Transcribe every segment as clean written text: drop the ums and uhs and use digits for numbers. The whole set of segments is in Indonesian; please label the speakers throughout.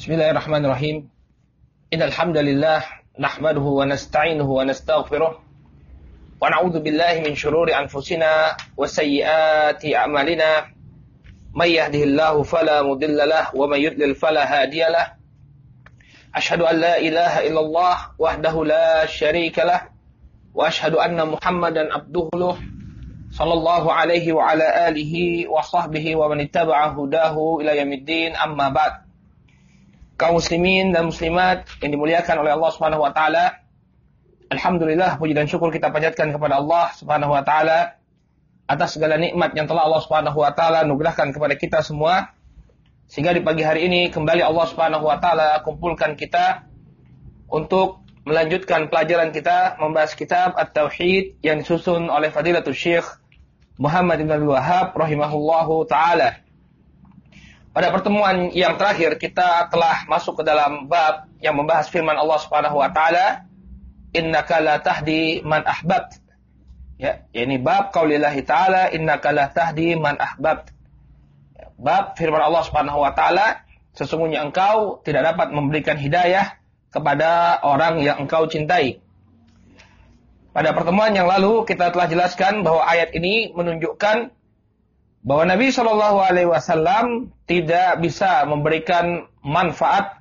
Speaker 1: Bismillahirrahmanirrahim. Innal hamdalillah nahmaduhu wa nasta'inuhu wa nastaghfiruh wa na'udzu billahi min shururi anfusina wa sayyiati a'malina. May yahdihillahu fala mudilla lahu wa may yudlil fala hadiyalah. Asyhadu an la ilaha illallah wahdahu la syarika lah wa asyhadu anna Muhammadan abduhu sallallahu alaihi wa ala alihi wa sahbihi wa man ittaba'a hudahu ila yaumiddin, amma ba'd. Kaum muslimin dan muslimat yang dimuliakan oleh Allah Subhanahu wa taala, alhamdulillah, puji dan syukur kita panjatkan kepada Allah Subhanahu wa taala atas segala nikmat yang telah Allah Subhanahu wa taala anugerahkan kepada kita semua, sehingga di pagi hari ini kembali Allah Subhanahu wa taala kumpulkan kita untuk melanjutkan pelajaran kita membahas kitab At-Tauhid yang disusun oleh Fadilatul Syekh Muhammad bin Abdul Wahhab rahimahullahu taala. Pada pertemuan yang terakhir kita telah masuk ke dalam bab yang membahas firman Allah Subhanahu wa taala, innaka la tahdi man ahbabt. Ya, ini bab qaulillahi taala, innaka la tahdi man ahbabt. Bab firman Allah Subhanahu wa taala, sesungguhnya engkau tidak dapat memberikan hidayah kepada orang yang engkau cintai. Pada pertemuan yang lalu kita telah jelaskan bahwa ayat ini menunjukkan bahwa Nabi Shallallahu Alaihi Wasallam tidak bisa memberikan manfaat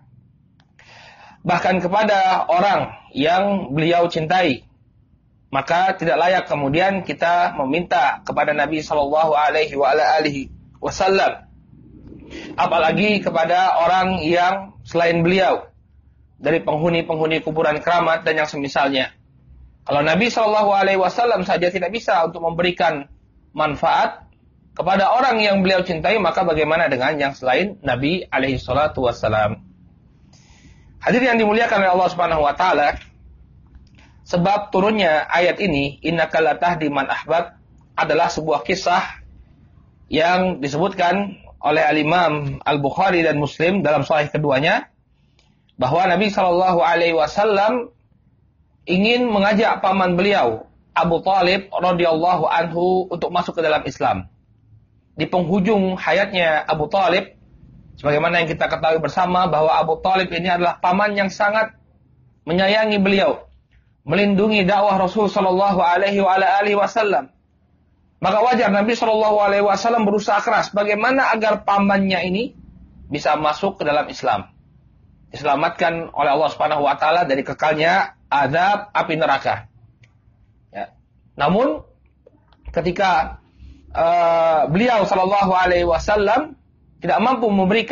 Speaker 1: bahkan kepada orang yang beliau cintai. Maka tidak layak kemudian kita meminta kepada Nabi Shallallahu Alaihi Wasallam, apalagi kepada orang yang selain beliau dari penghuni-penghuni kuburan keramat dan yang semisalnya. Kalau Nabi Shallallahu Alaihi Wasallam saja tidak bisa untuk memberikan manfaat kepada orang yang beliau cintai, maka bagaimana dengan yang selain Nabi alaihi salatu wassalam. Hadirin yang dimuliakan oleh Allah Subhanahu wa taala, sebab turunnya ayat ini, innaka la tahdi man ahbab, adalah sebuah kisah yang disebutkan oleh Al-Imam Al-Bukhari dan Muslim dalam sahih keduanya, bahwa Nabi sallallahu alaihi wasallam ingin mengajak paman beliau Abu Thalib radhiyallahu anhu untuk masuk ke dalam Islam. Di penghujung hayatnya Abu Thalib, sebagaimana yang kita ketahui bersama bahwa Abu Thalib ini adalah paman yang sangat menyayangi beliau, melindungi dakwah Rasul sallallahu alaihi wasallam. Maka wajar Nabi sallallahu alaihi wasallam berusaha keras bagaimana agar pamannya ini bisa masuk ke dalam Islam, diselamatkan oleh Allah Subhanahu wa taala dari kekalnya azab api neraka. Ya. Namun ketika beliau sallallahu alaihi wasallam tidak mampu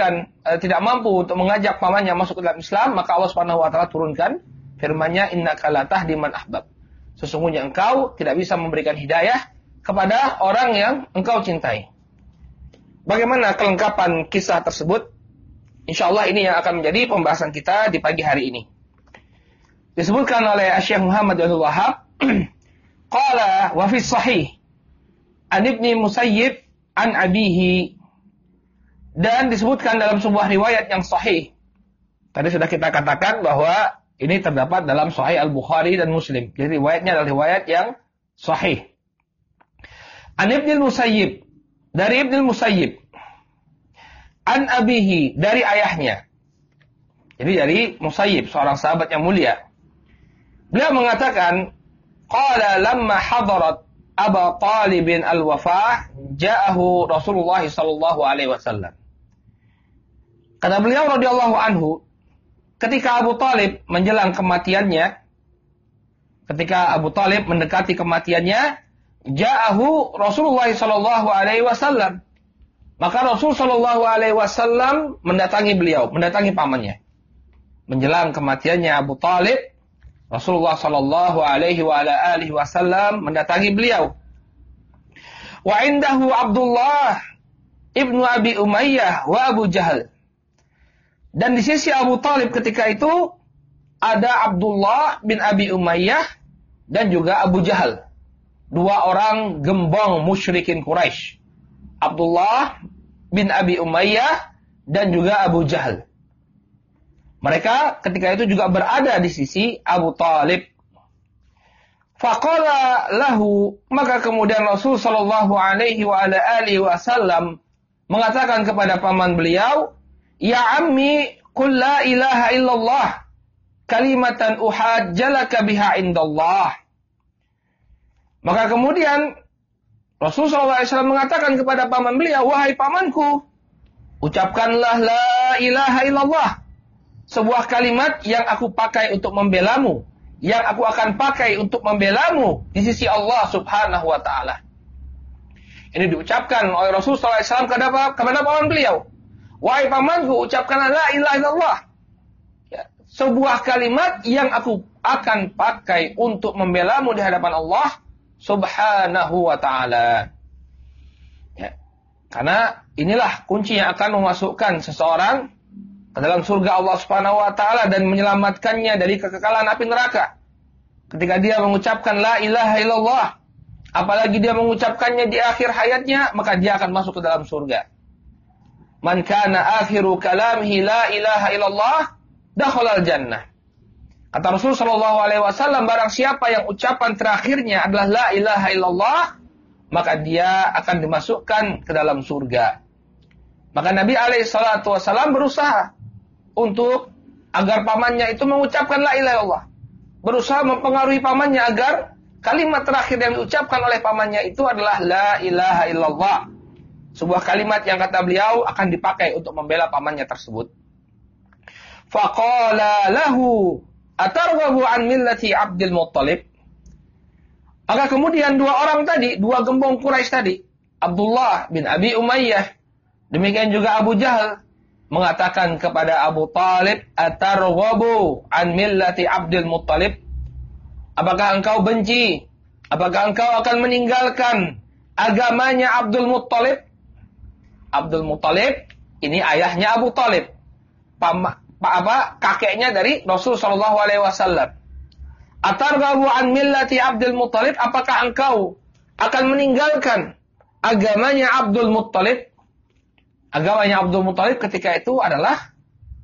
Speaker 1: untuk mengajak pamannya masuk ke dalam Islam, maka Allah Subhanahu wa taala turunkan firman-Nya, innaka la tahdi man ahbab. Sesungguhnya engkau tidak bisa memberikan hidayah kepada orang yang engkau cintai. Bagaimana kelengkapan kisah tersebut? Insyaallah ini yang akan menjadi pembahasan kita di pagi hari ini. Disebutkan oleh Syekh Muhammad bin Abdul Wahhab, qala wa fi sahih an Ibni Musayyib an abihi, dan disebutkan dalam sebuah riwayat yang sahih. Tadi sudah kita katakan bahwa ini terdapat dalam Sahih Al-Bukhari dan Muslim. Jadi riwayatnya adalah riwayat yang sahih. An Ibni Musayyib, dari Ibni Musayyib, an abihi, dari ayahnya. Jadi dari Musayyib, seorang sahabat yang mulia. Beliau mengatakan, qala lamma hadarat Abu Talib al-wafah ja'ahu Rasulullah sallallahu alaihi wasallam. Kata beliau radhiyallahu anhu, ketika Abu Talib menjelang kematiannya, ketika Abu Talib mendekati kematiannya, ja'ahu Rasulullah sallallahu alaihi wasallam. Maka Rasul sallallahu alaihi wasallam mendatangi beliau, mendatangi pamannya. Menjelang kematiannya Abu Talib, Rasulullah sallallahu alaihi wasallam mendatangi beliau. Wa indahu Abdullah ibnu Abi Umayyah wa Abu Jahal. Dan di sisi Abu Talib ketika itu ada Abdullah bin Abi Umayyah dan juga Abu Jahal. Dua orang gembong musyrikin Quraisy. Abdullah bin Abi Umayyah dan juga Abu Jahal. Mereka ketika itu juga berada di sisi Abu Talib. Faqala lahu, maka kemudian Rasul sallallahu alaihi wasallam mengatakan kepada paman beliau, "Ya ammi, qul la ilaha illallah kalimatan uhajjalaka biha indallah. Maka kemudian Rasulullah SAW mengatakan kepada paman beliau, wahai pamanku, ucapkanlah la ilaha illallah, sebuah kalimat yang aku pakai untuk membelamu, yang aku akan pakai untuk membelamu di sisi Allah Subhanahu wa taala. Ini diucapkan oleh Rasulullah SAW kepada paman beliau. Wahai pamanku, ucapkanlah la ilaha illallah. Ya, sebuah kalimat yang aku akan pakai untuk membelamu di hadapan Allah Subhanahu wa ta'ala. Ya, karena inilah kunci yang akan memasukkan seseorang ke dalam surga Allah Subhanahu wa ta'ala dan menyelamatkannya dari kekekalan api neraka. Ketika dia mengucapkan la ilaha illallah, apalagi dia mengucapkannya di akhir hayatnya, maka dia akan masuk ke dalam surga. Man kana akhiru kalamihi la ilaha illallah dakhalal jannah. Kata Rasul sallallahu alaihi wasallam, barang siapa yang ucapan terakhirnya adalah la ilaha illallah, maka dia akan dimasukkan ke dalam surga. Maka Nabi alaihi salatu wasallam berusaha untuk agar pamannya itu mengucapkan la ilaha illallah. Berusaha mempengaruhi pamannya agar kalimat terakhir yang diucapkan oleh pamannya itu adalah la ilaha illallah. Sebuah kalimat yang kata beliau akan dipakai untuk membela pamannya tersebut. Faqala lahu atarghabu an millati Abdul Muttalib. Maka kemudian dua orang tadi, dua gembong Quraisy tadi, Abdullah bin Abi Umayyah, demikian juga Abu Jahal, mengatakan kepada Abu Talib, atarghabu an millati Abdul Muttalib. Apakah engkau benci? Apakah engkau akan meninggalkan agamanya Abdul Muttalib? Abdul Muttalib ini ayahnya Abu Talib, kakeknya dari Rasul sallallahu alaihi wasallam. Atarghabu an millati Abdul Muttalib, apakah engkau akan meninggalkan agamanya Abdul Muttalib? Agamanya Abdul Muttalib ketika itu adalah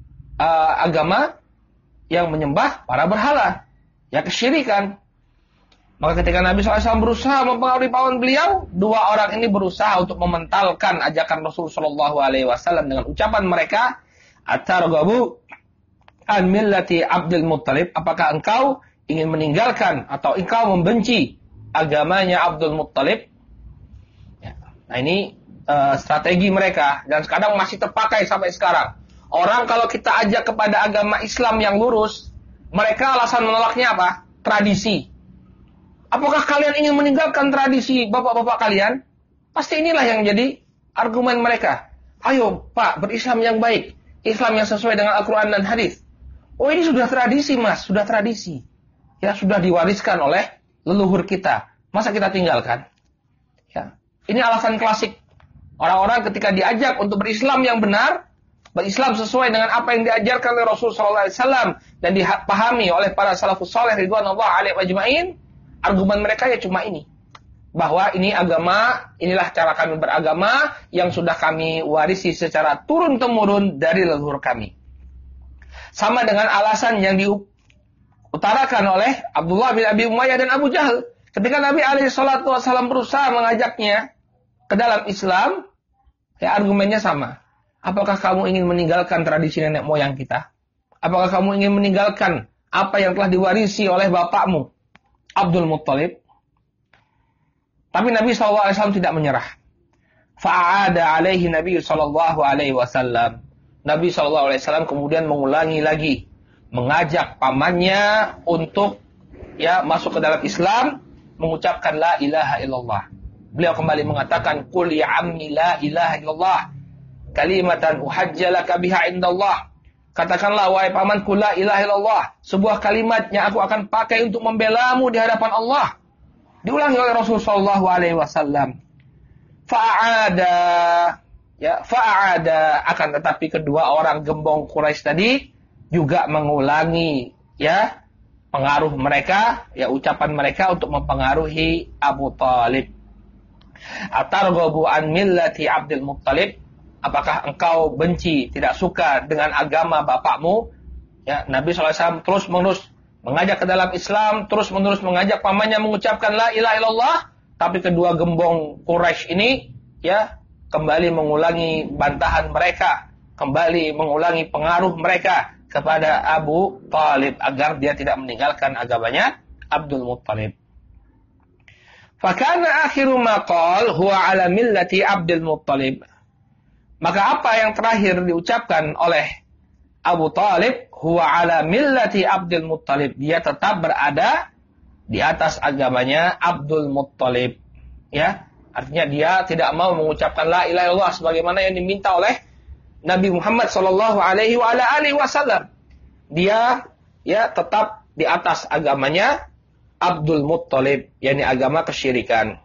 Speaker 1: agama yang menyembah para berhala, ya kesyirikan. Maka ketika Nabi SAW berusaha mempengaruhi paman beliau, dua orang ini berusaha untuk mementalkan ajakan Rasul SAW dengan ucapan mereka, atarghabu an millati Abdul Muttalib, apakah engkau ingin meninggalkan atau engkau membenci agamanya Abdul Muttalib? Ya. Nah ini strategi mereka dan kadang masih terpakai sampai sekarang. Orang kalau kita ajak kepada agama Islam yang lurus, mereka alasan menolaknya apa? Tradisi. Apakah kalian ingin meninggalkan tradisi bapak-bapak kalian? Pasti inilah yang jadi argumen mereka. Ayo Pak, berislam yang baik, Islam yang sesuai dengan Al-Quran dan Hadis. Oh ini sudah tradisi mas, sudah tradisi. Ya sudah diwariskan oleh leluhur kita. Masa kita tinggalkan? Ya, ini alasan klasik. Orang-orang ketika diajak untuk berislam yang benar, berislam sesuai dengan apa yang diajarkan oleh Rasulullah SAW dan dipahami oleh para salafus saleh ridwanullah alaihim ajma'in, argumen mereka ya cuma ini. Bahwa ini agama, inilah cara kami beragama yang sudah kami warisi secara turun-temurun dari leluhur kami. Sama dengan alasan yang diutarakan oleh Abdullah bin Abi Umayyah dan Abu Jahal. Ketika Nabi SAW berusaha mengajaknya ke dalam Islam, ya argumennya sama. Apakah kamu ingin meninggalkan tradisi nenek moyang kita? Apakah kamu ingin meninggalkan apa yang telah diwarisi oleh bapakmu, Abdul Muttalib? Tapi Nabi SAW tidak menyerah. Fa'ada alaihi Nabi SAW. Nabi SAW kemudian mengulangi lagi, mengajak pamannya untuk ya masuk ke dalam Islam, mengucapkan la ilaha illallah. Beliau kembali mengatakan, qul ya ammi la ilaha illallah kalimatan uhajjalaka biha indallah. Katakanlah wahai pamanku la ilaha illallah, sebuah kalimat yang aku akan pakai untuk membelamu di hadapan Allah. Diulangi oleh Rasulullah sallallahu alaihi wasallam. Fa'ada akan tetapi kedua orang gembong Quraisy tadi juga mengulangi ya pengaruh mereka, ya ucapan mereka untuk mempengaruhi Abu Talib. Atarghabu an millati Abdul Muttalib, apakah engkau benci, tidak suka dengan agama bapakmu? Ya, Nabi SAW terus-menerus mengajak ke dalam Islam, terus-menerus mengajak pamannya mengucapkan la ilaha illallah, tapi kedua gembong Quraisy ini ya kembali mengulangi bantahan mereka kembali mengulangi pengaruh mereka kepada Abu Thalib agar dia tidak meninggalkan agamanya Abdul Muttalib. Fakana akhiru ma qala huwa ala millati Abdul Muttalib. Maka apa yang terakhir diucapkan oleh Abu Thalib, huwa ala millati Abdul Muttalib, dia tetap berada di atas agamanya Abdul Muttalib. Ya, artinya dia tidak mau mengucapkan la ilaha illallah sebagaimana yang diminta oleh Nabi Muhammad sallallahu alaihi wasallam. Dia ya tetap di atas agamanya Abdul Muttalib, yakni agama kesyirikan.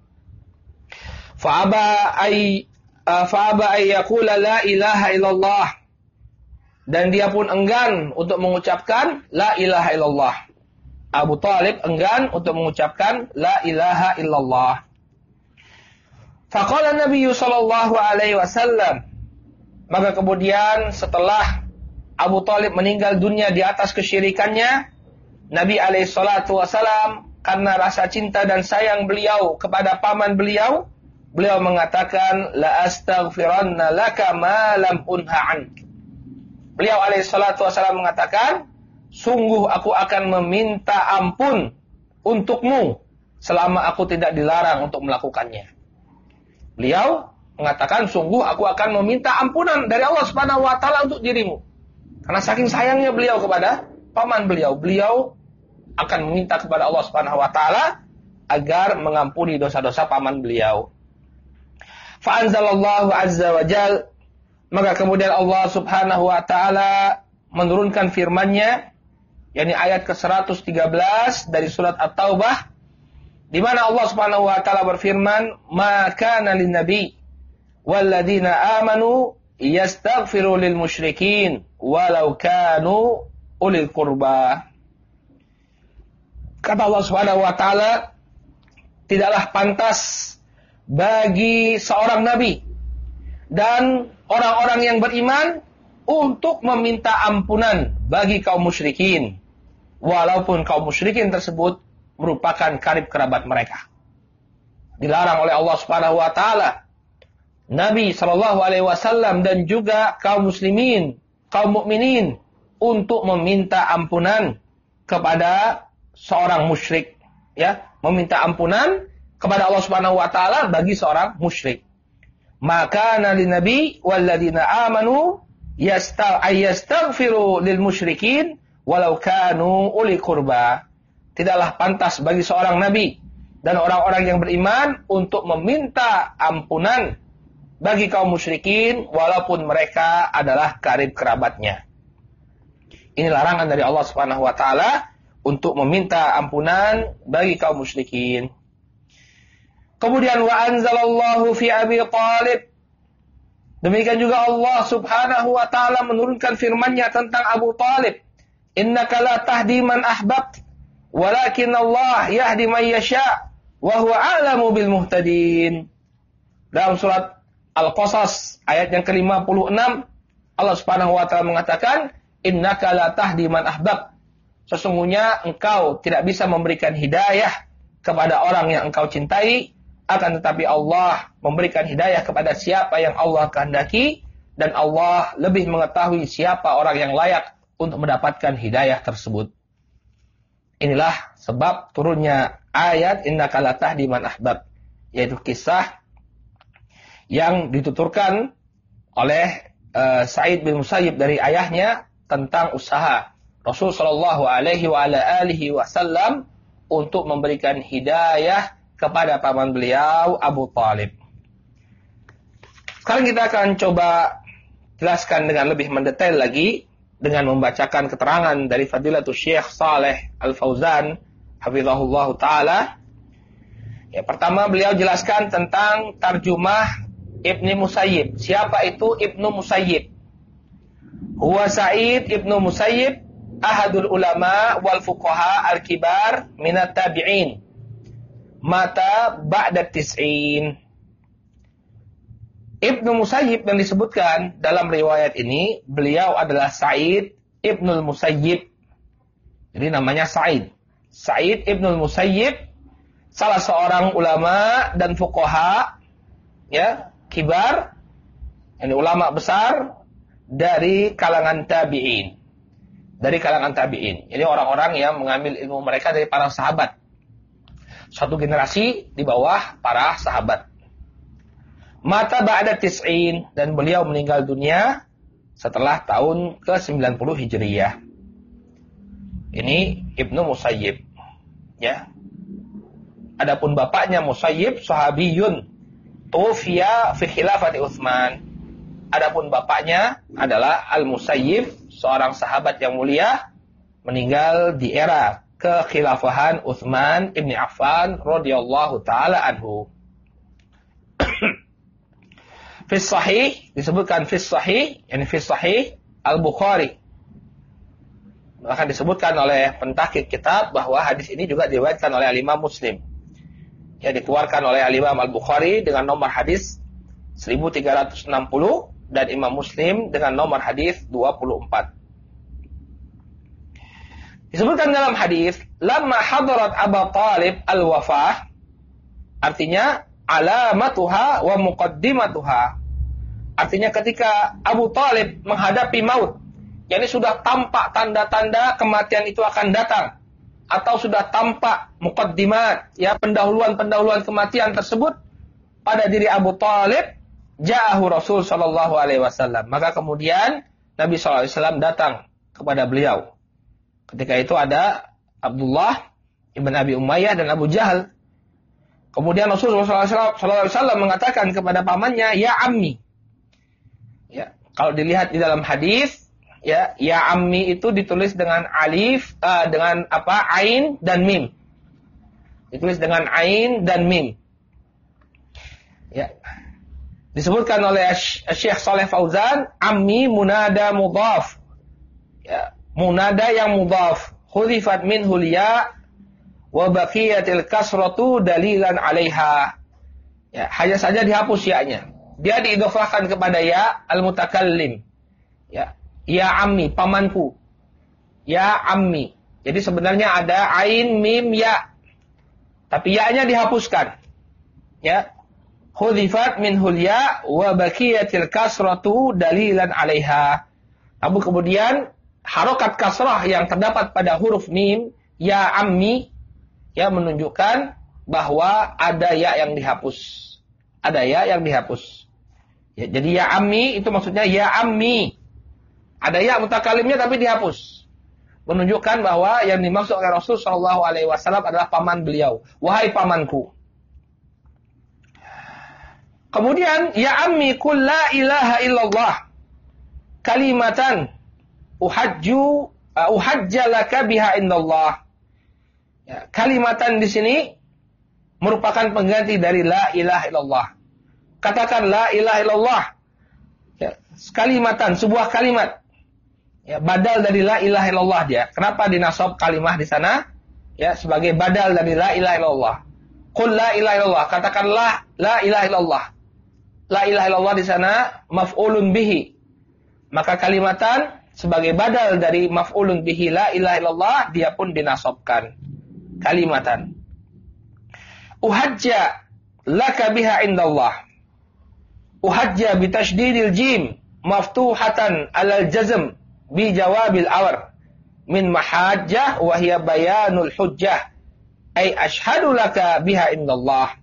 Speaker 1: Fa'aba ay yaqula la ilaha illallah. Dan dia pun enggan untuk mengucapkan la ilaha illallah. Abu Thalib enggan untuk mengucapkan la ilaha illallah. Faqala Nabi sallallahu alaihi wasallam. Maka kemudian setelah Abu Thalib meninggal dunia di atas kesyirikannya, Nabi alaihi salatu wasallam karena rasa cinta dan sayang beliau kepada paman beliau, beliau mengatakan la astaghfiranna laka ma lam unha ank. Beliau alaihi salatu wasallam mengatakan, sungguh aku akan meminta ampun untukmu selama aku tidak dilarang untuk melakukannya. Beliau mengatakan, sungguh aku akan meminta ampunan dari Allah Subhanahu wa taala untuk dirimu. Karena saking sayangnya beliau kepada paman beliau, beliau akan meminta kepada Allah Subhanahu wa taala agar mengampuni dosa-dosa paman beliau. Fa anzalallahu azza wa jalla, maka kemudian Allah Subhanahu wa taala menurunkan firman-Nya, yakni ayat ke-113 dari surat At-Taubah, di mana Allah Subhanahu wa taala berfirman, "Ma kana lin-nabi walladzina amanu yastaghfiru lil musyrikin walau kanu ulil qurba." Kata Allah Subhanahu wa taala, tidaklah pantas bagi seorang nabi dan orang-orang yang beriman untuk meminta ampunan bagi kaum musyrikin, walaupun kaum musyrikin tersebut merupakan karib kerabat mereka. Dilarang oleh Allah Subhanahu wa taala Nabi sallallahu alaihi wasallam dan juga kaum muslimin, kaum mukminin untuk meminta ampunan kepada seorang musyrik, ya, meminta ampunan kepada Allah Subhanahu wa taala bagi seorang musyrik. Maka nabi nabi walladzina amanu yastaghfiru lil musyrikin walau kanu uli qurba. Tidaklah pantas bagi seorang nabi dan orang-orang yang beriman untuk meminta ampunan bagi kaum musyrikin walaupun mereka adalah karib kerabatnya. Ini larangan dari Allah Subhanahu wa taala untuk meminta ampunan bagi kaum musyrikin. Kemudian wa anzalallahu fi Abi Thalib. Demikian juga Allah Subhanahu wa taala menurunkan firman-Nya tentang Abu Thalib. Innaka la tahdi man ahbabt, walakin Allah yahdi man yasha, wa huwa a'lamu bil muhtadin. Dalam surat Al-Qasas ayat yang ke-56, Allah Subhanahu wa taala mengatakan, innaka la tahdi man ahbabt. Sesungguhnya engkau tidak bisa memberikan hidayah kepada orang yang engkau cintai, akan tetapi Allah memberikan hidayah kepada siapa yang Allah kehendaki, dan Allah lebih mengetahui siapa orang yang layak untuk mendapatkan hidayah tersebut. Inilah sebab turunnya ayat innaka la tahdi man ahbab, yaitu kisah yang dituturkan oleh Sa'id bin Musayyib dari ayahnya tentang usaha Rasul sallallahu alaihi wasallam untuk memberikan hidayah kepada paman beliau Abu Thalib. Sekarang kita akan coba jelaskan dengan lebih mendetail lagi dengan membacakan keterangan dari Fadilatul Syekh Saleh Al-Fauzan hafizahullah taala. Ya, pertama beliau jelaskan tentang tarjumah Ibnu Musayyib. Siapa itu Ibnu Musayyib? Huwa Sa'id Ibnu Musayyib, ahadul ulama wal fuqaha al-kibar minat tabi'in. Mata ba'da tis'in. Ibnu Musayyib yang disebutkan dalam riwayat ini, beliau adalah Sa'id Ibnu Musayyib. Jadi namanya Sa'id. Sa'id Ibnu Musayyib, salah seorang ulama dan fuqaha, ya, kibar, ini ulama besar dari kalangan tabi'in. Dari kalangan tabi'in. Jadi orang-orang yang mengambil ilmu mereka dari para sahabat. Satu generasi di bawah para sahabat. Mata ba'da tis'in, dan beliau meninggal dunia setelah tahun ke-90 Hijriyah. Ini Ibnu Musayyib, ya. Adapun bapaknya Musayyib sahabiyun tufiya fi khilafati Utsman. Adapun bapaknya adalah Al-Musayyib, seorang sahabat yang mulia, meninggal di era kekhilafahan Utsman ibn Affan radhiyallahu taala anhu. Fis sahih, disebutkan fis sahih, yani fis sahih Al-Bukhari. Bahkan disebutkan oleh pentahqiq kitab bahwa hadis ini juga diriwayatkan oleh Imam Muslim. Ya, dikeluarkan oleh Imam Al-Bukhari dengan nomor hadis 1360 dan Imam Muslim dengan nomor hadis 24. Disebutkan dalam hadis, lamma hadarat Abu Talib al-wafah, artinya alamatuha wa muqaddimatuha. Artinya ketika Abu Talib menghadapi maut, yakni sudah tampak tanda-tanda kematian itu akan datang, atau sudah tampak muqaddimat, ya, pendahuluan-pendahuluan kematian tersebut pada diri Abu Talib, ja'ahu Rasul sallallahu alaihi wasallam. Maka kemudian Nabi sallallahu alaihi wasallam datang kepada beliau. Ketika itu ada Abdullah ibn Abi Umayyah dan Abu Jahal. Kemudian Rasulullah SAW mengatakan kepada pamannya, ya ammi. Ya, kalau dilihat di dalam hadis, ya ammi itu ditulis dengan alif, dengan apa? Ain dan mim. Ditulis dengan ain dan mim. Ya. Disebutkan oleh Syekh Saleh Fauzan, ammi munada mudhaf. Ya, munada yang mudhaf. Khudifat minhul ya wa baqiyatil kasratu dalilan 'alaiha. Ya, hanya saja dihapus ya-nya. Dia diidhofahkan kepada ya al-mutakallim. Ya ammi, pamanku. Ya ammi. Jadi sebenarnya ada ain, mim, ya. Tapi ya-nya dihapuskan. Ya. Khudifat minhul ya wa baqiyatil kasratu dalilan 'alaiha. Namun kemudian harokat kasrah yang terdapat pada huruf mim, ya ammi, ya, menunjukkan bahwa ada ya yang dihapus. Ada ya yang dihapus. Ya, jadi ya ammi itu maksudnya ya ammi. Ada ya mutakalimnya tapi dihapus. Menunjukkan bahwa yang dimaksud oleh Rasul sallallahu alaihi wasallam adalah paman beliau. Wahai pamanku. Kemudian ya ammi qul la ilaha illallah kalimatan uhajjalaka biha indallah. Ya, kalimatan di sini merupakan pengganti dari la ilaha illallah. Katakan la ilaha illallah. Ya, kalimatan, sebuah kalimat. Ya, badal dari la ilaha illallah dia. Kenapa dinasab kalimah di sana? Ya, sebagai badal dari la ilaha illallah. Qul la ilaha illallah. Katakan la ilaha illallah. La ilaha illallah di sana maf'ulun bihi. Maka kalimatan sebagai badal dari maf'ulun bihi la ilaha illallah, dia pun dinasabkan. Kalimatan. Uhajja laka biha indallah. Uhajja bitasydidil jim maftuhatan alal jazm bi jawabil awar min mahajjah wa hiya bayanul hujjah ay ashhadu laka biha indallah.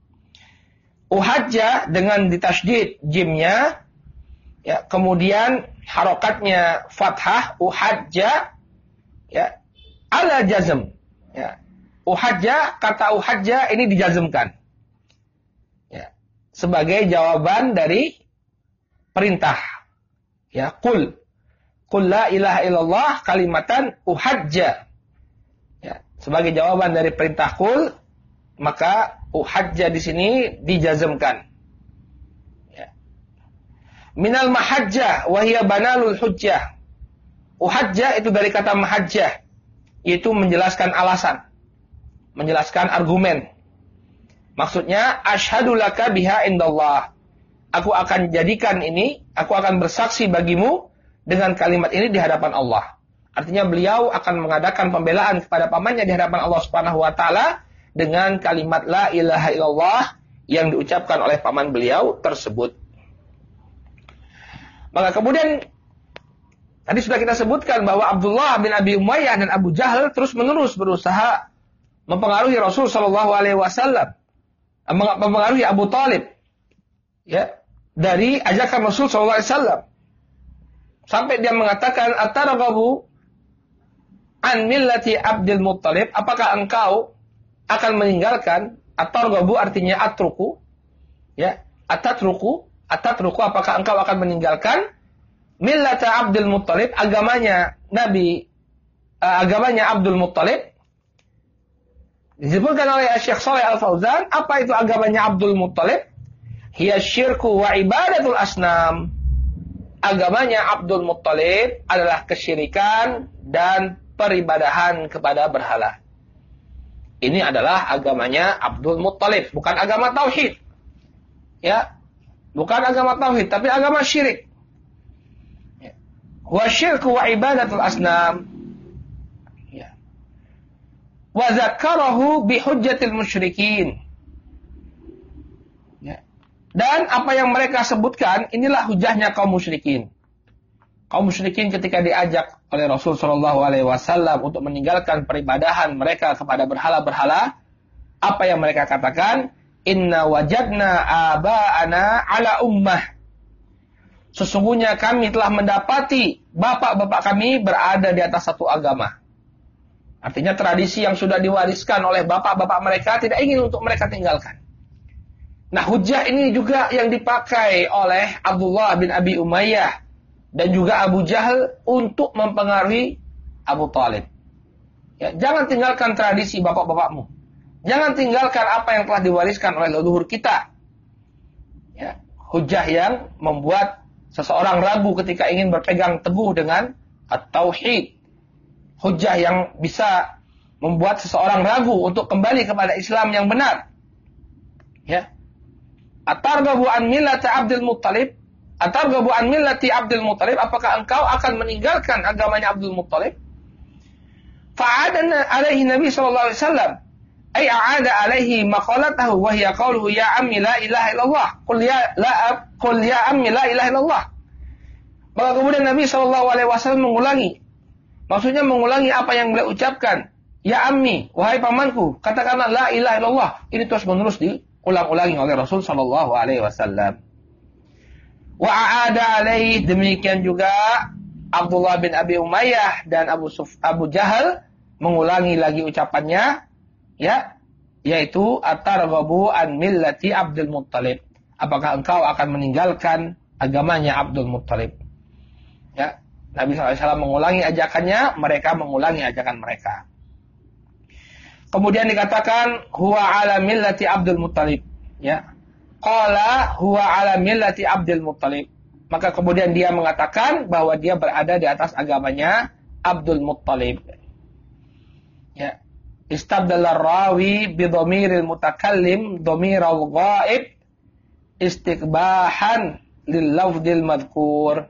Speaker 1: Uhajja dengan ditasydid jimnya, ya, kemudian harokatnya fathah, uhajja, ya, ala jazm, ya. Uhajja, kata uhajja ini dijazmkan, ya, sebagai jawaban dari perintah, ya, qul la ilaha illallah kalimatan uhajja, ya, sebagai jawaban dari perintah qul, maka uhajja di sini dijazmkan. Minal mahajjah wa hiya banalul hujjah. Uhajjah itu dari kata mahajjah, yaitu menjelaskan alasan, menjelaskan argumen. Maksudnya asyhadu laka biha indallah. Aku akan jadikan ini, aku akan bersaksi bagimu dengan kalimat ini di hadapan Allah. Artinya beliau akan mengadakan pembelaan kepada pamannya di hadapan Allah Subhanahu wa taala dengan kalimat la ilaha illallah yang diucapkan oleh paman beliau tersebut. Maka kemudian Tadi sudah kita sebutkan bahwa Abdullah bin Abi Umayyah dan Abu Jahal terus-menerus berusaha mempengaruhi Rasul sallallahu alaihi wasallam, mempengaruhi Abu Talib, ya, dari ajakan Rasul sallallahu alaihi wasallam. Sampai dia mengatakan, "Atarghabu an millati Abdul Muttalib?" Apakah engkau akan meninggalkan? Atarghabu artinya atruku, ya, atatruku, apakah engkau akan meninggalkan millata Abdul Muttalib, agamanya Abdul Muttalib? Disebutkan oleh Syekh Shalih Al-Fauzan, apa itu agamanya Abdul Muttalib? Hiya syirku wa ibadatul asnam. Agamanya Abdul Muttalib adalah kesyirikan dan peribadahan kepada berhala. Ini adalah agamanya Abdul Muttalib, bukan agama tauhid. Ya, bukan agama tauhid, tapi agama syirik. Wa syirku wa ibadatul asnam. Ya. Wa zakarahu bi hujjatil musyrikin. Ya. Dan apa yang mereka sebutkan, inilah hujahnya kaum musyrikin. Kaum musyrikin ketika diajak oleh Rasul sallallahu alaihi wasallam untuk meninggalkan peribadahan mereka kepada berhala-berhala, apa yang mereka katakan? Inna wajadna aba'ana ala ummah. Sesungguhnya kami telah mendapati bapak-bapak kami berada di atas satu agama. Artinya tradisi yang sudah diwariskan oleh bapak-bapak mereka tidak ingin untuk mereka tinggalkan. Nah, hujah ini juga yang dipakai oleh Abdullah bin Abi Umayyah dan juga Abu Jahal untuk mempengaruhi Abu Talib. Ya, jangan tinggalkan tradisi bapak-bapakmu. Jangan tinggalkan apa yang telah diwariskan oleh leluhur kita. Ya, hujah yang membuat seseorang ragu ketika ingin berpegang teguh dengan at-tauhid. Hujah yang bisa membuat seseorang ragu untuk kembali kepada Islam yang benar. Ya. Atarghabu an millati Abdul Muttalib? Atarghabu an millati Abdul Muttalib? Apakah engkau akan meninggalkan agamanya Abdul Muttalib? Fa'adana alaihi Nabi sallallahu alaihi wasallam. Ay a'ada alaihi maqalatahu wa hiya qawluhu ya ammi la ilaha illallah. Qul ya ammi la ilaha illallah. Maka kemudian Nabi sallallahu alaihi wasallam mengulangi. Maksudnya mengulangi apa yang beliau ucapkan. Ya ammi, wahai pamanku, katakanlah la ilaha illallah. Ini terus-menerus diulang-ulangi oleh Rasul sallallahu alaihi wasallam. Wa a'ada alaihi, demikian juga Abdullah bin Abi Umayyah dan Abu Jahal mengulangi lagi ucapannya. Ya, yaitu atarghabu an millati Abdul Muttalib. Apakah engkau akan meninggalkan agamanya Abdul Muttalib? Ya, Nabi SAW mengulangi ajakannya, mereka mengulangi ajakan mereka. Kemudian dikatakan huwa ala millati Abdul Muttalib. Ya, qala huwa ala millati Abdul Muttalib. Maka kemudian dia mengatakan bahwa dia berada di atas agamanya Abdul Muttalib. Ya. Istabdala rawi bidhamiril mutakallim dhamiral ghaib istiqbahan lil lafdil madhkur.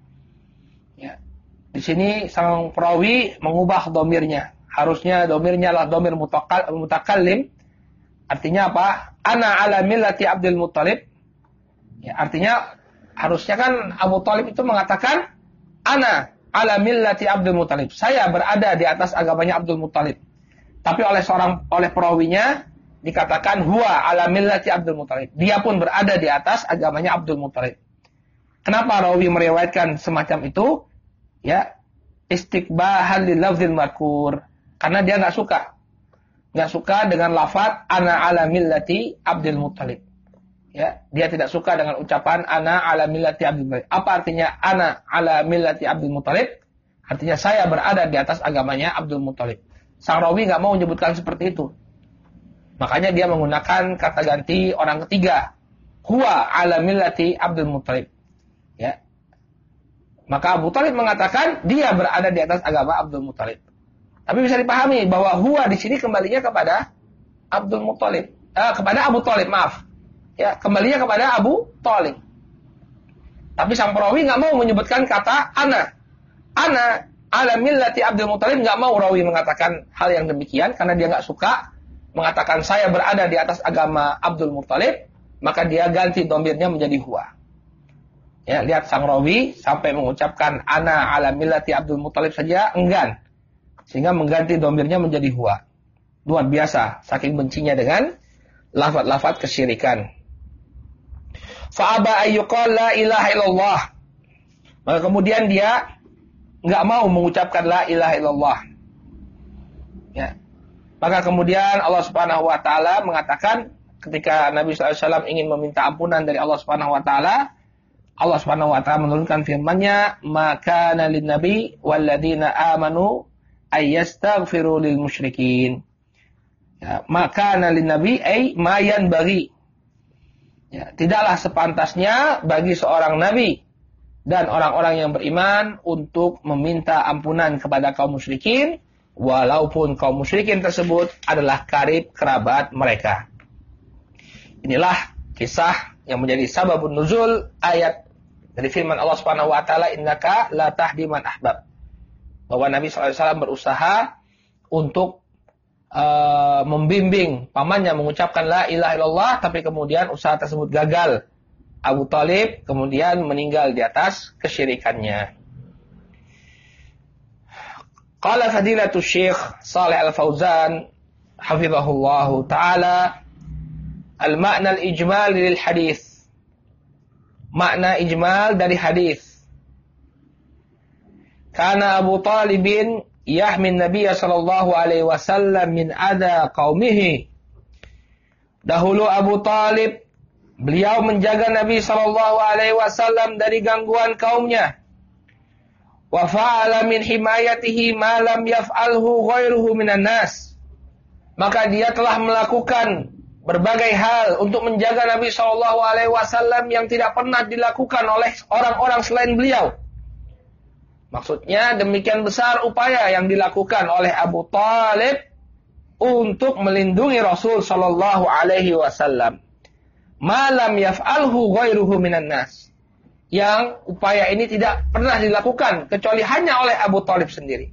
Speaker 1: Ya. Di sini sang perawi mengubah dhamirnya. Harusnya dhamirnya adalah dhamir mutakallim. Artinya apa? Ana ala millati Abdul Muttalib. Ya, artinya harusnya kan Abu Talib itu mengatakan ana ala millati Abdul Muttalib. Saya berada di atas agamanya Abdul Muttalib. Tapi oleh perawinya dikatakan huwa ala millati Abdul Muttalib. Dia pun berada di atas agamanya Abdul Muttalib. Kenapa rawi meriwayatkan semacam itu? Ya, istiqbahan lil lafzil madhkur. Karena dia enggak suka dengan lafaz ana ala millati Abdul Muttalib. Ya, dia tidak suka dengan ucapan ana ala millati Abdul Muttalib. Apa artinya ana ala millati Abdul Muttalib? Artinya saya berada di atas agamanya Abdul Muttalib. Sang rawi nggak mau menyebutkan seperti itu. Makanya dia menggunakan kata ganti orang ketiga. Huwa ala millati Abdul Muttalib. Ya. Maka Abu Talib mengatakan dia berada di atas agama Abdul Muttalib. Tapi bisa dipahami bahwa huwa di sini kembalinya kepada Abdul Muttalib. Kepada Abu Talib, maaf. Ya, kembalinya kepada Abu Talib. Tapi sang perawi nggak mau menyebutkan kata ana. Ana ala millati Abdul Muttalib, nggak mau rawi mengatakan hal yang demikian karena dia nggak suka mengatakan saya berada di atas agama Abdul Muttalib, maka dia ganti dhamirnya menjadi huwa. Ya, lihat sang rawi sampai mengucapkan ana ala millati Abdul Muthalib saja enggan. Sehingga mengganti domirnya menjadi huwa. Luar biasa, saking bencinya dengan lafaz-lafaz kesyirikan. Fa'aba ayyuqal la ilaha illallah. Maka kemudian dia enggak mau mengucapkan la ilaha illallah. Ya. Maka kemudian Allah Subhanahu wa taala mengatakan ketika Nabi sallallahu alaihi wasallam ingin meminta ampunan dari Allah Subhanahu wa taala, Allah Subhanahu wa taala menurunkan firman-Nya, "Maka lin nabi walladzina amanu ayyastaghfiru lil musyrikin." Ya, maka lin nabi ay ma yanbaghi. Ya, tidaklah sepantasnya bagi seorang nabi dan orang-orang yang beriman untuk meminta ampunan kepada kaum musyrikin walaupun kaum musyrikin tersebut adalah karib kerabat mereka. Inilah kisah yang menjadi sababun nuzul ayat dari firman Allah Subhanahu wa taala, innaka la tahdi man ahbab. Bahwa Nabi sallallahu alaihi wasallam berusaha untuk membimbing pamannya mengucapkan la ilaha illallah, tapi kemudian usaha tersebut gagal. Abu Thalib kemudian meninggal di atas kesyirikannya. Qala fadilatul Syekh Shalih Al-Fauzan hafizahullahu taala, al-ma'na al-ijmal lil hadis. Makna ijmal dari hadis. Karena Abu Talibin yahmin Nabiya sallallahu alaihi wasallam min adha qaumihi. Dahulu Abu Talib, beliau menjaga Nabi sallallahu alaihi wasallam dari gangguan kaumnya. Wa fa'ala min himayatihi ma lam yaf'alhu ghairuhu minan nas. Maka dia telah melakukan berbagai hal untuk menjaga Nabi Shallallahu Alaihi Wasallam yang tidak pernah dilakukan oleh orang-orang selain beliau. Maksudnya demikian besar upaya yang dilakukan oleh Abu Thalib untuk melindungi Rasul Shallallahu Alaihi Wasallam. Malam yaf'alhu ghairuhu minan nas. Yang upaya ini tidak pernah dilakukan kecuali hanya oleh Abu Thalib sendiri.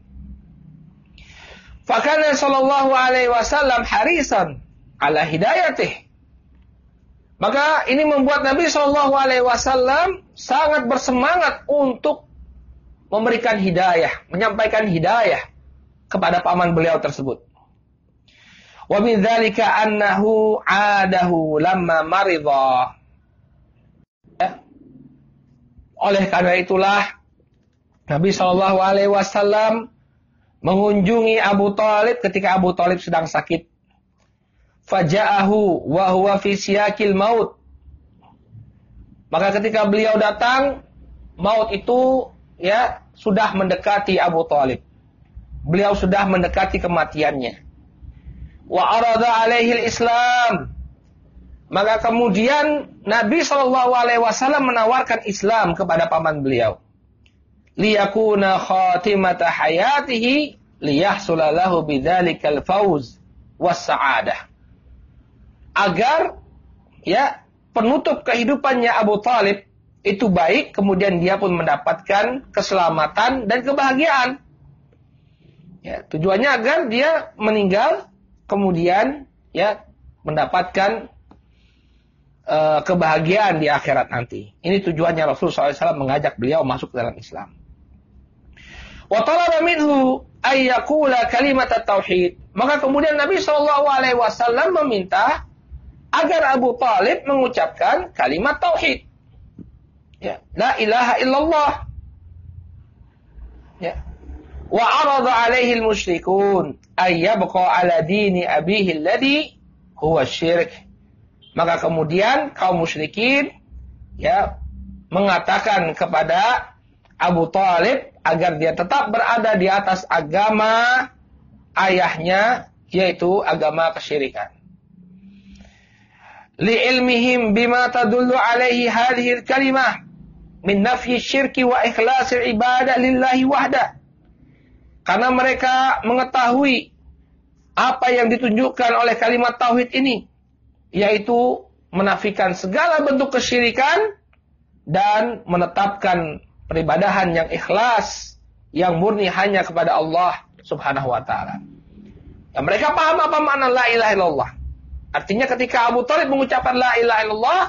Speaker 1: Fakana Shallallahu Alaihi Wasallam harisan ala hidayatih. Maka ini membuat Nabi Shallallahu Alaihi Wasallam sangat bersemangat untuk memberikan hidayah, menyampaikan hidayah kepada paman beliau tersebut. Wa min dzalika annahu adahu lamma maridha. Ya. Oleh karena itulah Nabi Shallallahu Alaihi Wasallam mengunjungi Abu Thalib ketika Abu Thalib sedang sakit. Faja'ahu wa huwa fi siyakil maut. Maka ketika beliau datang, maut itu ya sudah mendekati Abu Thalib. Beliau sudah mendekati kematiannya. Wa arada alaihi Islam. Maka kemudian Nabi sallallahu alaihi wasallam menawarkan Islam kepada paman beliau. Liyakuna khatimata hayatihi liyahsula lahu bidzalikal fawz was sa'adah. Agar ya penutup kehidupannya Abu Thalib itu baik, kemudian dia pun mendapatkan keselamatan dan kebahagiaan. Ya, tujuannya agar dia meninggal kemudian ya mendapatkan kebahagiaan di akhirat nanti. Ini tujuannya Rasulullah SAW mengajak beliau masuk dalam Islam. Wa talaba minhu ay yaqula kalimat at-tauhid. Maka kemudian Nabi SAW meminta agar Abu Thalib mengucapkan kalimat tauhid. Ya, la ilaha illallah. Ya. Wa arada alaihi al-musyrikun ay yabqa ala dini abihi alladhi huwa syirk. Maka kemudian kaum musyrikin ya mengatakan kepada Abu Thalib agar dia tetap berada di atas agama ayahnya, yaitu agama kesyirikan. Li'ilmihim bima tadullu alaihi hadhihi al-kalimah min nafyi syirki wa ikhlasil ibadah lillahi wahda. Karena mereka mengetahui apa yang ditunjukkan oleh kalimat tauhid ini, yaitu menafikan segala bentuk kesyirikan dan menetapkan peribadahan yang ikhlas, yang murni hanya kepada Allah Subhanahu wa taala. Dan mereka paham apa makna la ilaha illallah. Artinya ketika Abu Thalib mengucapkan la ilaha illallah,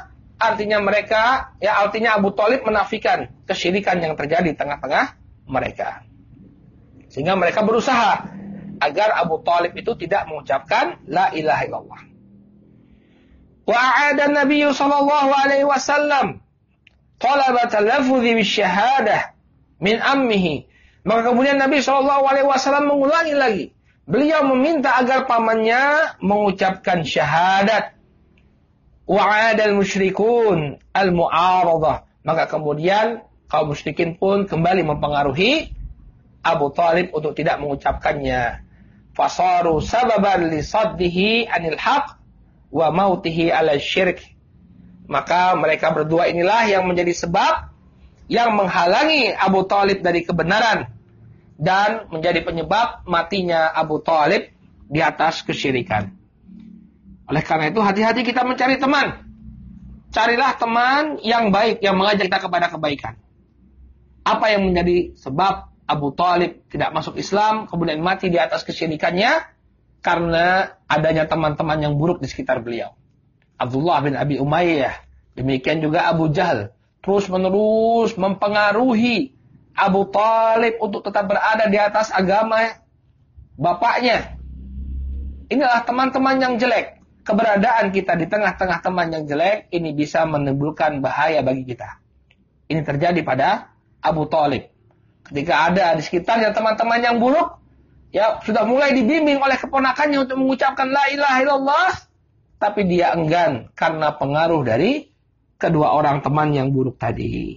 Speaker 1: artinya Abu Thalib menafikan kesyirikan yang terjadi di tengah-tengah mereka. Sehingga mereka berusaha agar Abu Thalib itu tidak mengucapkan la ilaha illallah. Wa a'ada Nabi sallallahu alaihi wasallam talabat al-lafzi bisyahadah min ammihi. Maka kemudian Nabi sallallahu alaihi wasallam mengulangi lagi. Beliau meminta agar pamannya mengucapkan syahadat. Wa'adal musyrikun al-mu'aradah. Maka kemudian kaum musyrikin pun kembali mempengaruhi Abu Thalib untuk tidak mengucapkannya. Fasaru sababan li saddihi anil haq wa mautihi ala syirk. Maka mereka berdua inilah yang menjadi sebab yang menghalangi Abu Thalib dari kebenaran dan menjadi penyebab matinya Abu Thalib di atas kesyirikan. Oleh karena itu hati-hati kita mencari teman. Carilah teman yang baik, yang mengajak kita kepada kebaikan. Apa yang menjadi sebab Abu Thalib tidak masuk Islam, kemudian mati di atas kesyirikannya? Karena adanya teman-teman yang buruk di sekitar beliau. Abdullah bin Abi Umayyah, demikian juga Abu Jahal, terus-menerus mempengaruhi Abu Thalib untuk tetap berada di atas agama bapaknya. Inilah teman-teman yang jelek. Keberadaan kita di tengah-tengah teman yang jelek ini bisa menimbulkan bahaya bagi kita. Ini terjadi pada Abu Thalib. Ketika ada di sekitarnya teman-teman yang buruk, ya sudah mulai dibimbing oleh keponakannya untuk mengucapkan la ilaha illallah, tapi dia enggan karena pengaruh dari kedua orang teman yang buruk tadi.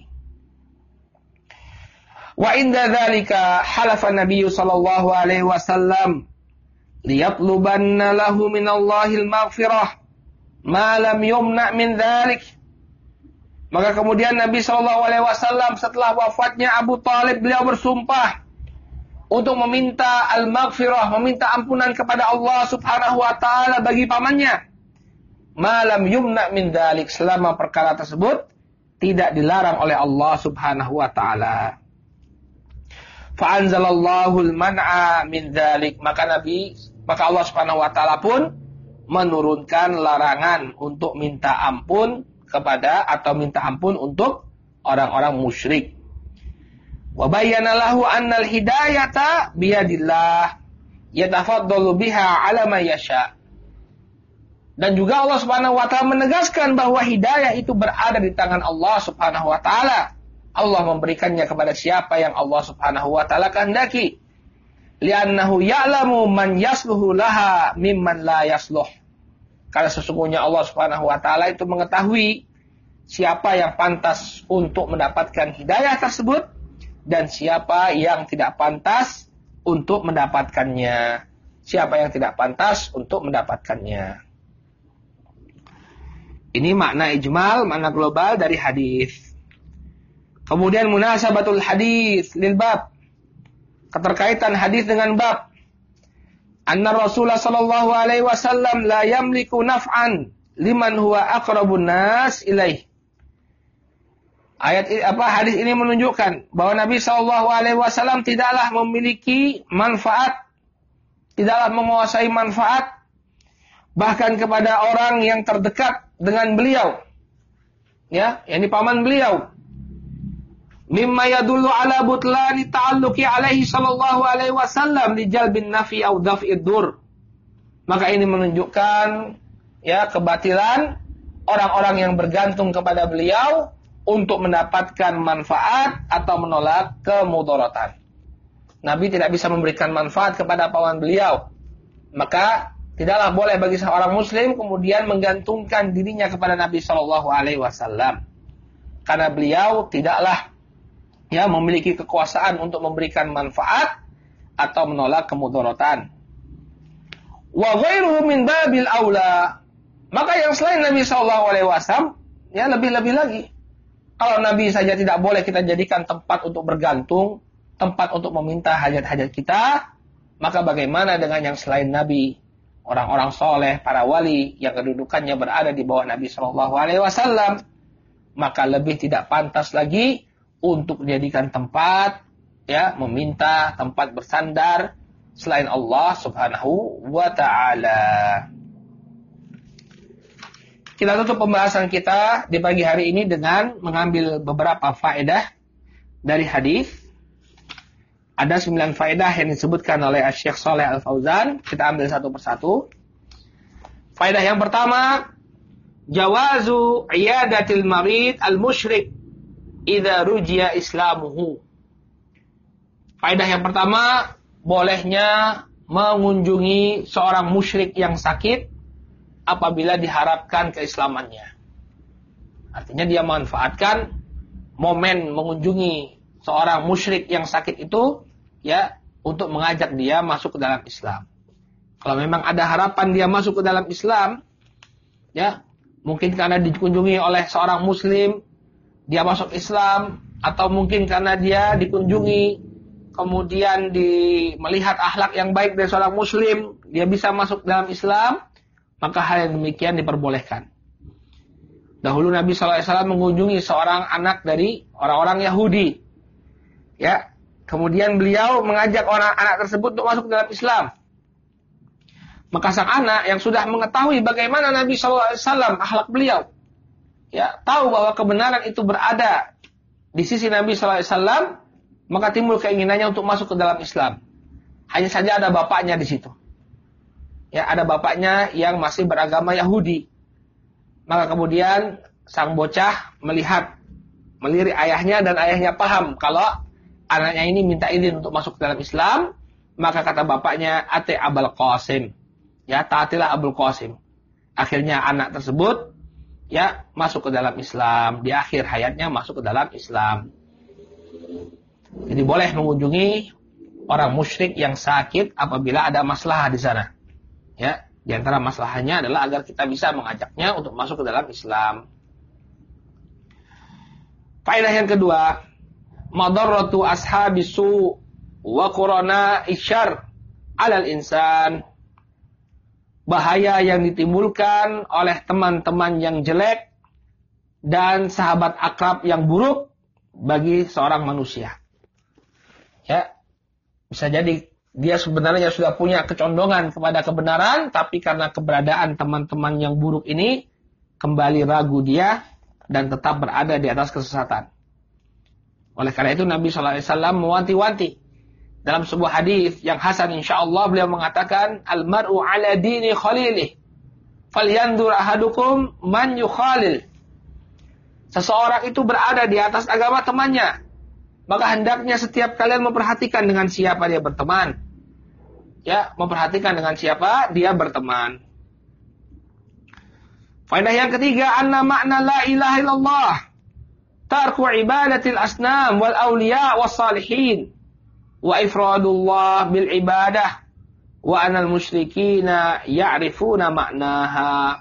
Speaker 1: Wa inda dzalika halafa Nabi sallallahu alaihi wasallam liyatlubanna lahu minallahil maghfirah ma lam yumna min dzalik. Maka kemudian Nabi sallallahu alaihi wasallam setelah wafatnya Abu Thalib, beliau bersumpah untuk meminta al-maghfirah, meminta ampunan kepada Allah Subhanahu wa taala bagi pamannya. Ma lam yumna min dzalik, selama perkara tersebut tidak dilarang oleh Allah Subhanahu wa taala. Fa'anzalallahu al-man'a min dzalik, maka Allah Subhanahu wa taala pun menurunkan larangan untuk minta ampun minta ampun untuk orang-orang musyrik. Wa bayyana lahu anna al-hidayata biyadillah yatafaddalu biha 'ala man yasha. Dan juga Allah Subhanahu wa taala menegaskan bahwa hidayah itu berada di tangan Allah Subhanahu wa taala. Allah memberikannya kepada siapa yang Allah Subhanahu wa taala kehendaki. Li'annahu ya'lamu man yasluhu laha mimman la yasluh. Karena sesungguhnya Allah Subhanahu wa taala itu mengetahui siapa yang pantas untuk mendapatkan hidayah tersebut dan siapa yang tidak pantas untuk mendapatkannya. Siapa yang tidak pantas untuk mendapatkannya. Ini makna ijmal, makna global dari hadis. Kemudian munasabatul hadis lil bab. Keterkaitan hadis dengan bab. Anna Rasulullah sallallahu alaihi wasallam la yamliku naf'an liman huwa aqrabun nas ilaih. Hadis ini menunjukkan bahwa Nabi sallallahu alaihi wasallam tidaklah memiliki manfaat, tidaklah menguasai manfaat bahkan kepada orang yang terdekat dengan beliau. Ya, yakni paman beliau. Mimma yadullu ala butlani ta'alluqi alaihi sallallahu alaihi wasallam li jalbin nafi au daf'id dur. Maka ini menunjukkan ya kebatilan orang-orang yang bergantung kepada beliau untuk mendapatkan manfaat atau menolak kemudaratan. Nabi tidak bisa memberikan manfaat kepada paman beliau. Maka tidaklah boleh bagi seorang muslim kemudian menggantungkan dirinya kepada Nabi sallallahu alaihi wasallam. Karena beliau tidaklah memiliki kekuasaan untuk memberikan manfaat atau menolak kemudaratan. Wa ghairuhu min babil aula. Maka yang selain Nabi sallallahu alaihi wasallam lebih-lebih lagi. Kalau Nabi saja tidak boleh kita jadikan tempat untuk bergantung, tempat untuk meminta hajat-hajat kita, maka bagaimana dengan yang selain Nabi? Orang-orang soleh, para wali yang kedudukannya berada di bawah Nabi sallallahu alaihi wasallam, maka lebih tidak pantas lagi untuk dijadikan tempat meminta, tempat bersandar selain Allah Subhanahu wa taala. Kita tutup pembahasan kita di pagi hari ini dengan mengambil beberapa faedah dari hadis. Ada 9 faedah yang disebutkan oleh Syekh Shalih Al-Fauzan. Kita ambil satu persatu. Faedah yang pertama, jawazu iyadatil marid al-musyrik idza rujiya islamuhu. Faedah yang pertama, bolehnya mengunjungi seorang musyrik yang sakit apabila diharapkan keislamannya. Artinya dia memanfaatkan momen mengunjungi seorang musyrik yang sakit itu ya untuk mengajak dia masuk ke dalam Islam. Kalau memang ada harapan dia masuk ke dalam Islam, ya mungkin karena dikunjungi oleh seorang muslim dia masuk Islam, atau mungkin karena dia dikunjungi kemudian melihat akhlak yang baik dari seorang muslim, dia bisa masuk dalam Islam, maka hal yang demikian diperbolehkan. Dahulu Nabi SAW mengunjungi seorang anak dari orang-orang Yahudi. Ya, kemudian beliau mengajak anak tersebut untuk masuk dalam Islam. Maka sang anak yang sudah mengetahui bagaimana Nabi SAW, akhlak beliau, ya, tahu bahwa kebenaran itu berada di sisi Nabi SAW, maka timbul keinginannya untuk masuk ke dalam Islam. Hanya saja ada bapaknya di situ. Ya, ada bapaknya yang masih beragama Yahudi. Maka kemudian sang bocah melirik ayahnya, dan ayahnya paham kalau anaknya ini minta izin untuk masuk ke dalam Islam. Maka kata bapaknya, ati Abul Qasim. Ya, taatilah Abul Qasim. Akhirnya anak tersebut ya masuk ke dalam Islam. Di akhir hayatnya masuk ke dalam Islam. Jadi boleh mengunjungi orang musyrik yang sakit apabila ada masalah di sana. Ya, di antara masalahnya adalah agar kita bisa mengajaknya untuk masuk ke dalam Islam. Faedah yang kedua, madarratu ashabisu wa qurana isyar 'alal insan. Bahaya yang ditimbulkan oleh teman-teman yang jelek dan sahabat akrab yang buruk bagi seorang manusia. Ya, bisa jadi dia sebenarnya sudah punya kecondongan kepada kebenaran, tapi karena keberadaan teman-teman yang buruk ini, kembali ragu dia dan tetap berada di atas kesesatan. Oleh karena itu Nabi SAW mewanti-wanti. Dalam sebuah hadis yang hasan insyaallah beliau mengatakan, Al-mar'u ala dini khalilih, falyandur ahadukum man yukhalil. Seseorang itu berada di atas agama temannya, maka hendaknya setiap kalian memperhatikan dengan siapa dia berteman. Ya, memperhatikan dengan siapa dia berteman. Faedah yang ketiga, anna makna la ilaha illallah tarku ibadatil asnam wal awliya was salihin wa ifradullah bil ibadah wa anal musyrikina ya'rifuna maknaha.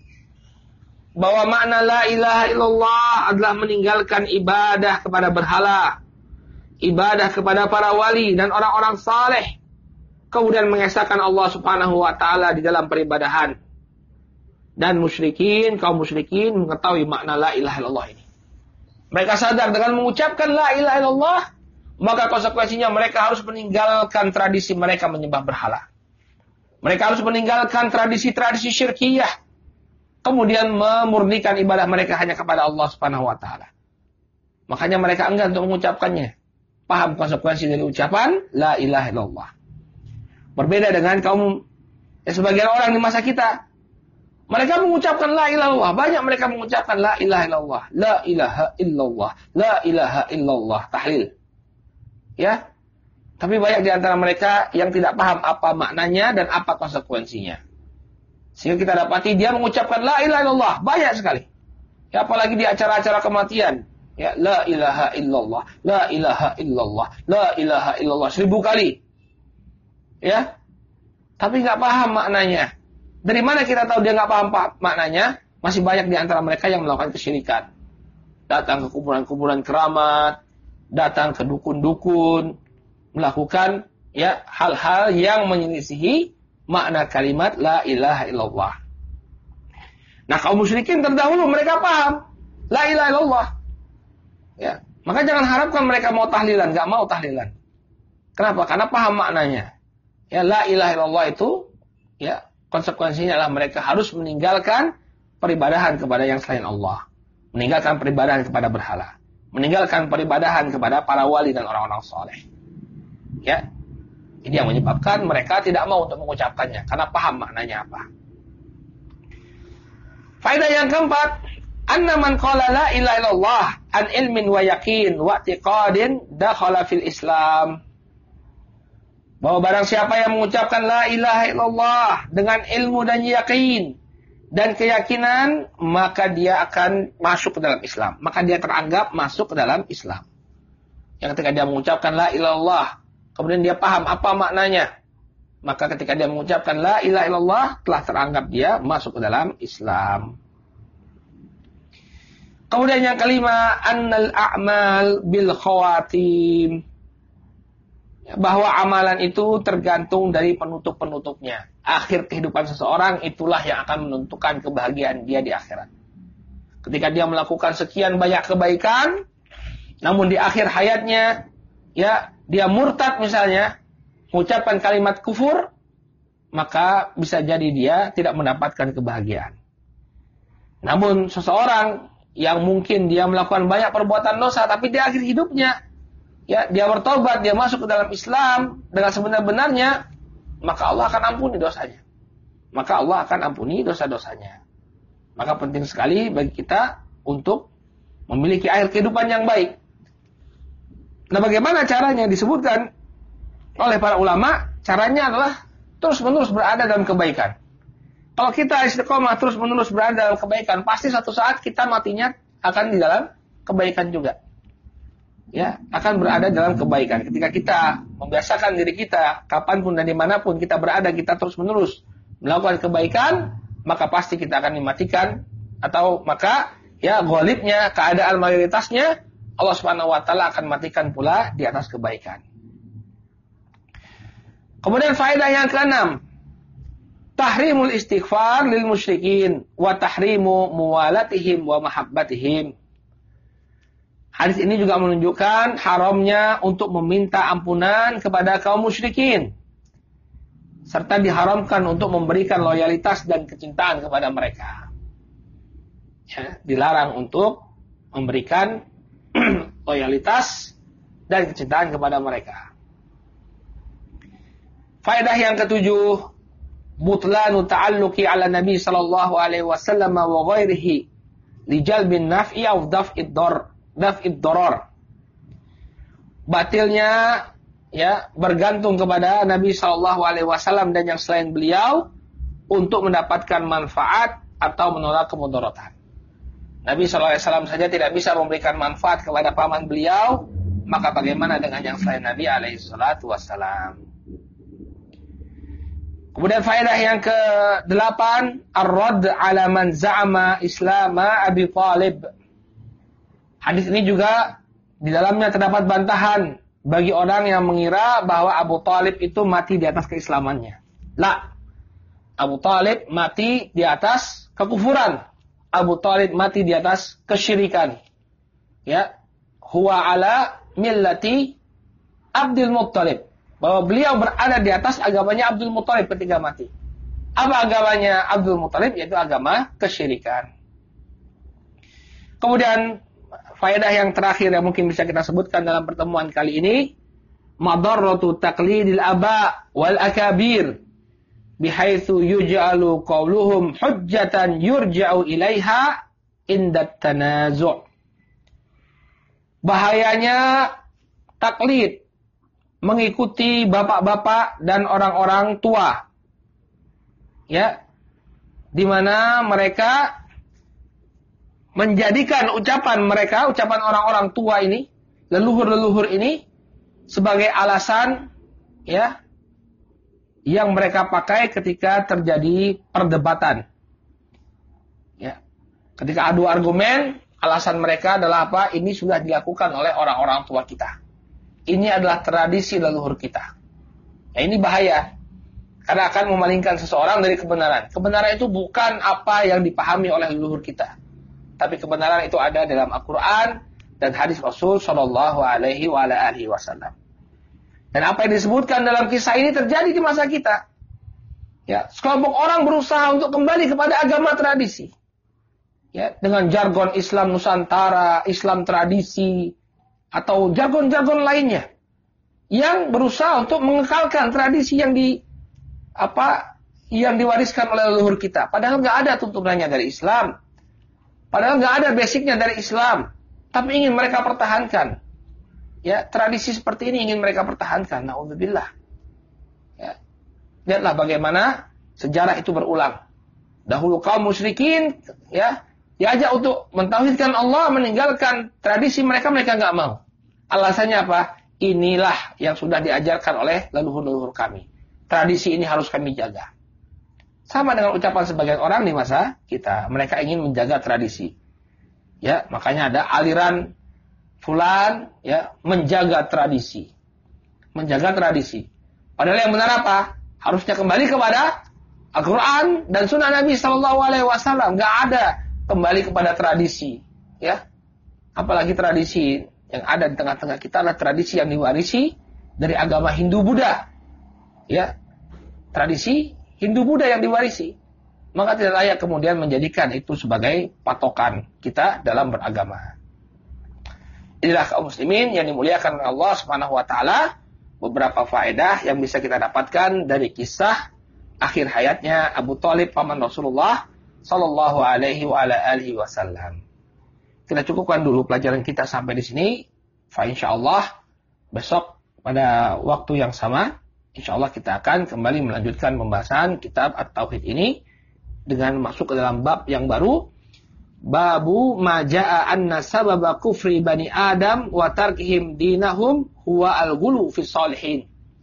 Speaker 1: Bahwa makna la ilaha illallah adalah meninggalkan ibadah kepada berhala, ibadah kepada para wali dan orang-orang saleh, kemudian mengesahkan Allah Subhanahu wa taala di dalam peribadahan. Dan kaum musyrikin mengetahui makna la ilaha illallah ini. Mereka sadar dengan mengucapkan la ilaha illallah, maka konsekuensinya mereka harus meninggalkan tradisi mereka menyembah berhala. Mereka harus meninggalkan tradisi-tradisi syirkiyah, kemudian memurnikan ibadah mereka hanya kepada Allah Subhanahu wa taala. Makanya mereka enggan untuk mengucapkannya. Paham konsekuensi dari ucapan la ilaha illallah. Berbeda dengan sebagian orang di masa kita. Mereka mengucapkan la ilaha illallah. Banyak mereka mengucapkan la ilaha illallah. La ilaha illallah. La ilaha illallah. Tahlil. Ya. Tapi banyak di antara mereka yang tidak paham apa maknanya dan apa konsekuensinya. Sehingga kita dapati dia mengucapkan la ilaha illallah. Banyak sekali. Ya, apalagi di acara-acara kematian. Ya, la ilaha illallah. La ilaha illallah. La ilaha illallah. 1000 kali. Ya. Tapi nggak paham maknanya. Dari mana kita tahu dia nggak paham maknanya? Masih banyak di antara mereka yang melakukan kesyirikan. Datang ke kuburan-kuburan keramat, datang ke dukun-dukun, melakukan ya hal-hal yang menyelisihi makna kalimat la ilaha illallah. Nah, kaum musyrikin terdahulu mereka paham la ilaha illallah. Ya, maka jangan harapkan mereka mau tahlilan, nggak mau tahlilan. Kenapa? Karena paham maknanya. Ya, la ilaha illallah itu ya konsekuensinya adalah mereka harus meninggalkan peribadahan kepada yang selain Allah, meninggalkan peribadahan kepada berhala, meninggalkan peribadahan kepada para wali dan orang-orang soleh. Ya, ini yang menyebabkan mereka tidak mau untuk mengucapkannya karena paham maknanya apa. Faedah yang keempat, anna man qala la ilaha illallah an ilmin wa yaqin wa i'tiqadin dakhala fil Islam. Bahwa barang siapa yang mengucapkan la ilaha illallah dengan ilmu dan yakin dan keyakinan, maka dia akan masuk ke dalam Islam. Maka dia teranggap masuk ke dalam Islam. Yang ketika dia mengucapkan la ilaha illallah, kemudian dia paham apa maknanya, maka ketika dia mengucapkan la ilaha illallah, telah teranggap dia masuk ke dalam Islam. Kemudian yang kelima, annal a'mal bil khawatim. Bahwa amalan itu tergantung dari penutup-penutupnya. Akhir kehidupan seseorang itulah yang akan menentukan kebahagiaan dia di akhirat. Ketika dia melakukan sekian banyak kebaikan, namun di akhir hayatnya, ya, dia murtad misalnya, mengucapkan kalimat kufur, maka bisa jadi dia tidak mendapatkan kebahagiaan. Namun seseorang yang mungkin dia melakukan banyak perbuatan dosa, tapi di akhir hidupnya, ya, dia bertobat, dia masuk ke dalam Islam dengan sebenar-benarnya, maka Allah akan ampuni dosanya. Maka Allah akan ampuni dosa-dosanya. Maka penting sekali bagi kita untuk memiliki akhir kehidupan yang baik. Nah, bagaimana caranya? Disebutkan oleh para ulama, caranya adalah terus-menerus berada dalam kebaikan. Kalau kita istiqomah terus-menerus berada dalam kebaikan, pasti suatu saat kita matinya akan di dalam kebaikan juga. Ya, akan berada dalam kebaikan. Ketika kita membiasakan diri kita, kapanpun dan dimanapun kita berada, kita terus-menerus melakukan kebaikan, maka pasti kita akan dimatikan, atau maka ya ghalibnya, keadaan mayoritasnya, Allah Subhanahu wa taala akan matikan pula di atas kebaikan. Kemudian faedah yang keenam, tahrimul istighfar lil musyrikin wa tahrimu muwalatihim wa mahabbatihim. Hadis ini juga menunjukkan haramnya untuk meminta ampunan kepada kaum musyrikin, serta diharamkan untuk memberikan loyalitas dan kecintaan kepada mereka. Ya, dilarang untuk memberikan loyalitas dan kecintaan kepada mereka. Faedah yang ketujuh, butlanu ta'alluqi ala Nabi sallallahu alaihi wasallam wa ghairihi li jalbin naf'i aw daf'id darar. Batilnya ya bergantung kepada Nabi sallallahu alaihi wasallam dan yang selain beliau untuk mendapatkan manfaat atau menolak kemudaratan. Nabi sallallahu alaihi wasallam saja tidak bisa memberikan manfaat kepada paman beliau, maka bagaimana dengan yang selain Nabi alaihi salatu wasallam? Kemudian faedah yang ke-8, ar-radd ala man za'ama islama Abi Thalib. Hadis ini juga di dalamnya terdapat bantahan bagi orang yang mengira bahwa Abu Thalib itu mati di atas keislamannya. La. Abu Thalib mati di atas kekufuran. Abu Thalib mati di atas kesyirikan. Ya. Huwa ala millati Abdul Muttalib. Bahwa beliau berada di atas agamanya Abdul Muttalib ketika mati. Apa agamanya Abdul Muttalib? Yaitu agama kesyirikan. Kemudian faedah yang terakhir yang mungkin bisa kita sebutkan dalam pertemuan kali ini, madarratu taqlidil aba wal akabir bihaitsu yuj'alu qawluhum hujjatan yurja'u ilaiha indat tanazu'. Bahayanya taklid, mengikuti bapak-bapak dan orang-orang tua, ya, di mana mereka menjadikan ucapan mereka, ucapan orang-orang tua ini, leluhur-leluhur ini, sebagai alasan, ya, yang mereka pakai ketika terjadi perdebatan. Ya, ketika adu argumen, alasan mereka adalah apa? Ini sudah dilakukan oleh orang-orang tua kita. Ini adalah tradisi leluhur kita. Ya, ini bahaya. Karena akan memalingkan seseorang dari kebenaran. Kebenaran itu bukan apa yang dipahami oleh leluhur kita. Tapi kebenaran itu ada dalam Al-Quran dan hadis Rasul Shallallahu Alaihi Wasallam. Dan apa yang disebutkan dalam kisah ini terjadi di masa kita. Ya, sekelompok orang berusaha untuk kembali kepada agama tradisi. ya, dengan jargon Islam Nusantara, Islam tradisi, atau jargon-jargon lainnya yang berusaha untuk mengekalkan tradisi yang diwariskan oleh leluhur kita. Padahal nggak ada tuntunannya dari Islam. Padahal nggak ada basicnya dari Islam. Tapi ingin mereka pertahankan. Ya, tradisi seperti ini ingin mereka pertahankan. Na'udzubillah. Ya. Lihatlah bagaimana sejarah itu berulang. Dahulu kaum musyrikin, ya, diajak untuk mentauhidkan Allah, meninggalkan tradisi mereka nggak mau. Alasannya apa? Inilah yang sudah diajarkan oleh leluhur-leluhur kami. Tradisi ini harus kami jaga. Sama dengan ucapan sebagian orang di masa kita. Mereka ingin menjaga tradisi. Ya, makanya ada aliran fulan, ya, menjaga tradisi. Menjaga tradisi. Padahal yang benar apa? Harusnya kembali kepada Al-Quran dan Sunnah Nabi SAW. Nggak ada kembali kepada tradisi. Ya, apalagi tradisi yang ada di tengah-tengah kita adalah tradisi yang diwarisi dari agama Hindu-Buddha. Ya, tradisi Hindu-Buddha yang diwarisi. Maka tidak layak kemudian menjadikan itu sebagai patokan kita dalam beragama. Inilah kaum muslimin yang dimuliakan oleh Allah Subhanahu wa taala, beberapa faedah yang bisa kita dapatkan dari kisah akhir hayatnya Abu Thalib paman Rasulullah sallallahu alaihi wasallam. Kita cukupkan dulu pelajaran kita sampai di sini. Insyaallah besok pada waktu yang sama, insyaallah kita akan kembali melanjutkan pembahasan kitab At-Tauhid ini dengan masuk ke dalam bab yang baru. Babu ma jaa anna sababa kufri bani Adam wa tarkihim dinahum huwa al-ghulu fi shalihin.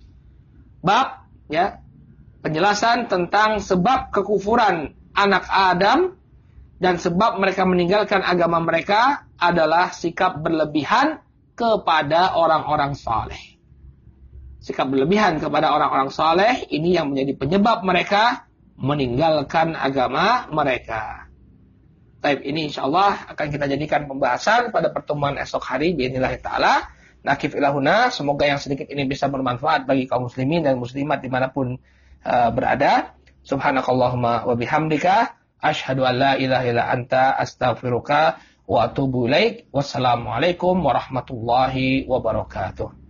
Speaker 1: Bab, ya, penjelasan tentang sebab kekufuran anak Adam dan sebab mereka meninggalkan agama mereka adalah sikap berlebihan kepada orang-orang saleh. Sikap berlebihan kepada orang-orang saleh ini yang menjadi penyebab mereka meninggalkan agama mereka. Taib ini insyaallah akan kita jadikan pembahasan pada pertemuan esok hari biidznillah taala. Nakif ilahuna, semoga yang sedikit ini bisa bermanfaat bagi kaum muslimin dan muslimat dimanapun berada. Subhanakallahumma wa bihamdika asyhadu an la ilaha illa anta astaghfiruka wa atubu ilaik. Wassalamualaikum warahmatullahi wabarakatuh.